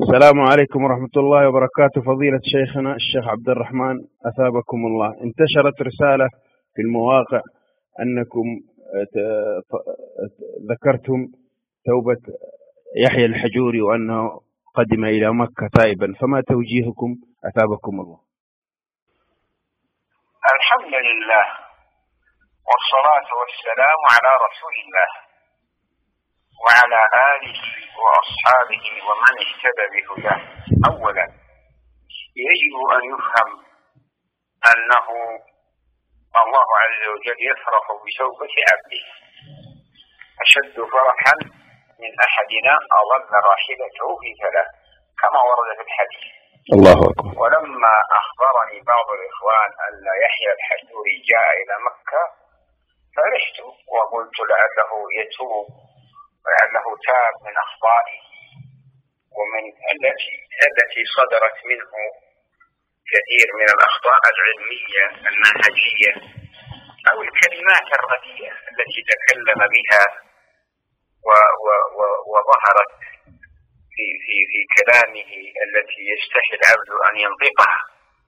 السلام عليكم ورحمة الله وبركاته. فضيلة شيخنا الشيخ عبد الرحمن أثابكم الله، انتشرت رسالة في المواقع أنكم ذكرتم توبة يحيى الحجوري وأنه قدم إلى مكة تائبا، فما توجيهكم أثابكم الله؟ الحمد لله والصلاة والسلام على رسول الله وعلى آله وأصحابه ومن اهتدى بهداه. أولا يجب أن يفهم أنه الله عز وجل يفرح بتوبة عبده أشد فرحا من أحدنا أضل راحلته في ثلاث كما ورد في الحديث. الله أكبر. ولما أخبرني بعض الإخوان أن يحيى الحجوري جاء إلى مكة فرحت وقلت لعله يتوب ولعله تاب من أخطائه ومن التي صدرت منه كثير من الأخطاء العلمية المنهجية أو الكلمات الرديئة التي تكلم بها وظهرت في كلامه التي يستحي العبد أن ينطقها.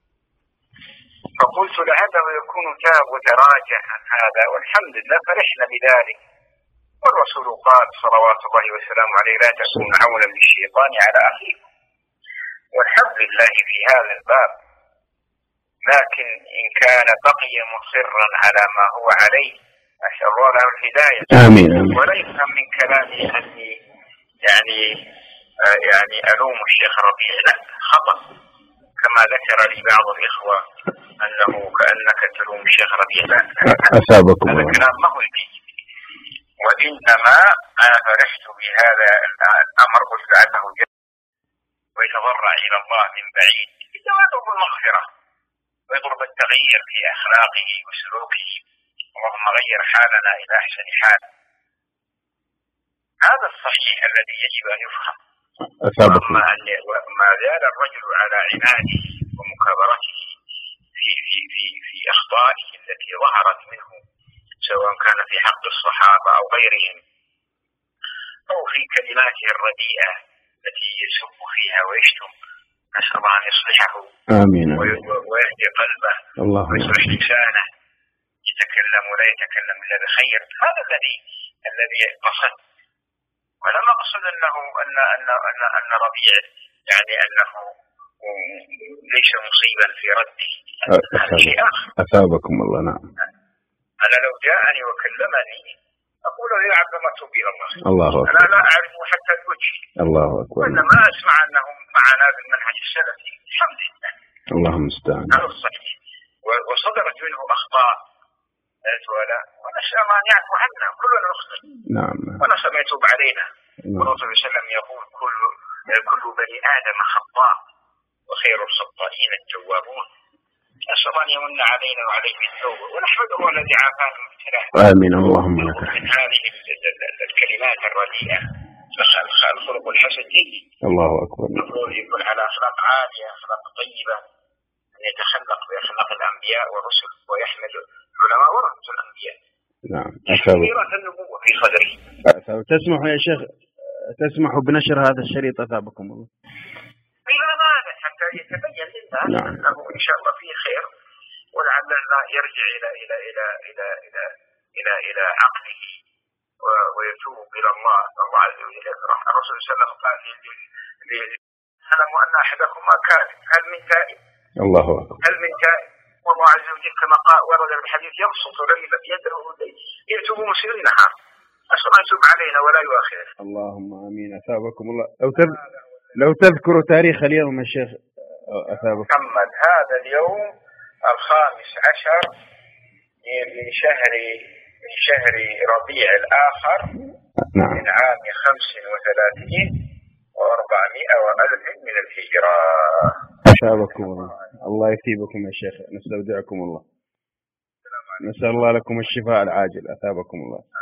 فقلت لعله يكون تاب وتراجع عن هذا، والحمد لله فرحنا بذلك. والرسول قال صلوات الله وسلامه عليه: لا تكون عونا للشيطان على أخيكم. والحمد لله في هذا الباب. لكن إن كان بقي مصرا على ما هو عليه أسأل الله له الهداية. آمين. ولا يفهم من كلامي أني يعني ألوم الشيخ ربيع، لا، خطأ كما ذكر لي بعض الإخوة أنه كأنك تلوم الشيخ ربيع. لا، أثابكم هذا الله. كلام ما هو الجيد. وإنما أنا فرحت بهذا الأمر، قلت لعله ويتضرع إلى الله من بعيد يطلب المغفرة ويطلب التغيير في أخلاقه وسلوكه. اللهم غير حالنا إلى أحسن حال. هذا الصحيح الذي يجب أن يفهم. ما زال الرجل على عناده ومكابرته في أخطائه التي ظهرت منه، سواء كان في حق الصحابة أو غيرهم أو في كلماته الرديئة التي يسب فيها ويشتم. نسأل الله أن يصلحه. آمين. ويهدي قلبه ويصلح لسانه، يتكلم ولا يتكلم إلا بخير. هذا الذي قصد. ولم أقصد أن ربيع يعني أنه ليس مصيبا في رده. هذا شيء آخر. أثابكم الله. نعم. أنا لو جاءني وكلمني أقول له يا عبد الله توب إلى الله. الله أكبر. أنا لا أعرفه حتى الوجه. الله أكبر. وإنما أسمع أنهم معنا بالمنهج السلفي. الحمد لله. اللهم المستعان. هذا الصحيح. وصدرت منه أخطاء ونسأل الله أن يعفو عنا، كلنا نخطئ. نعم. ونسأل الله يتوب علينا. والرسول صلى الله عليه وسلم يقول كل بني آدم خطاء وخير الخطائين التوابون. نسأل الله أن يمن علينا وعليه بالتوبة ونحمده الذي عافانا من ابتلاء. آمين. اللهم لك من هذه الكلمات الرديئة الخلق الحسن جيد. الله أكبر. المفروض يكون على أخلاق عالية، أخلاق طيبة، أن يتخلق بأخلاق الأنبياء والرسل ويحمل العلماء ورثة الأنبياء. نعم. ميراث النبوة في صدره. تسمح يا شيخ، تسمح بنشر هذا الشريط أثابكم الله؟ بلا مانع حتى يتبين للناس. نعم. أنه إن شاء الله فيه خير، ولعل الله يرجع إلى عقله ويتوب إلى الله. الله عز وجل يفرح. الرسول صلى الله عليه وسلم قال اعلموا أن أحدكم كاذب، هل من تائب؟ الله أكبر. هل من تائب؟ والله عز وجل كما قال ورد في الحديث يبسط يده يتوب مسير نهار. أسأل الله يتوب علينا ولا يؤاخذنا. اللهم آمين. أثابكم الله. لو تذكر تاريخ اليوم يا شيخ أثابكم. محمد هذا اليوم 15 من شهر ربيع الآخر. نعم. من عام 35 و400 وألف من الهجرة. أثابكم الله. الله يثيبكم يا شيخ، نستودعكم الله. نسأل الله لكم الشفاء العاجل. أثابكم الله.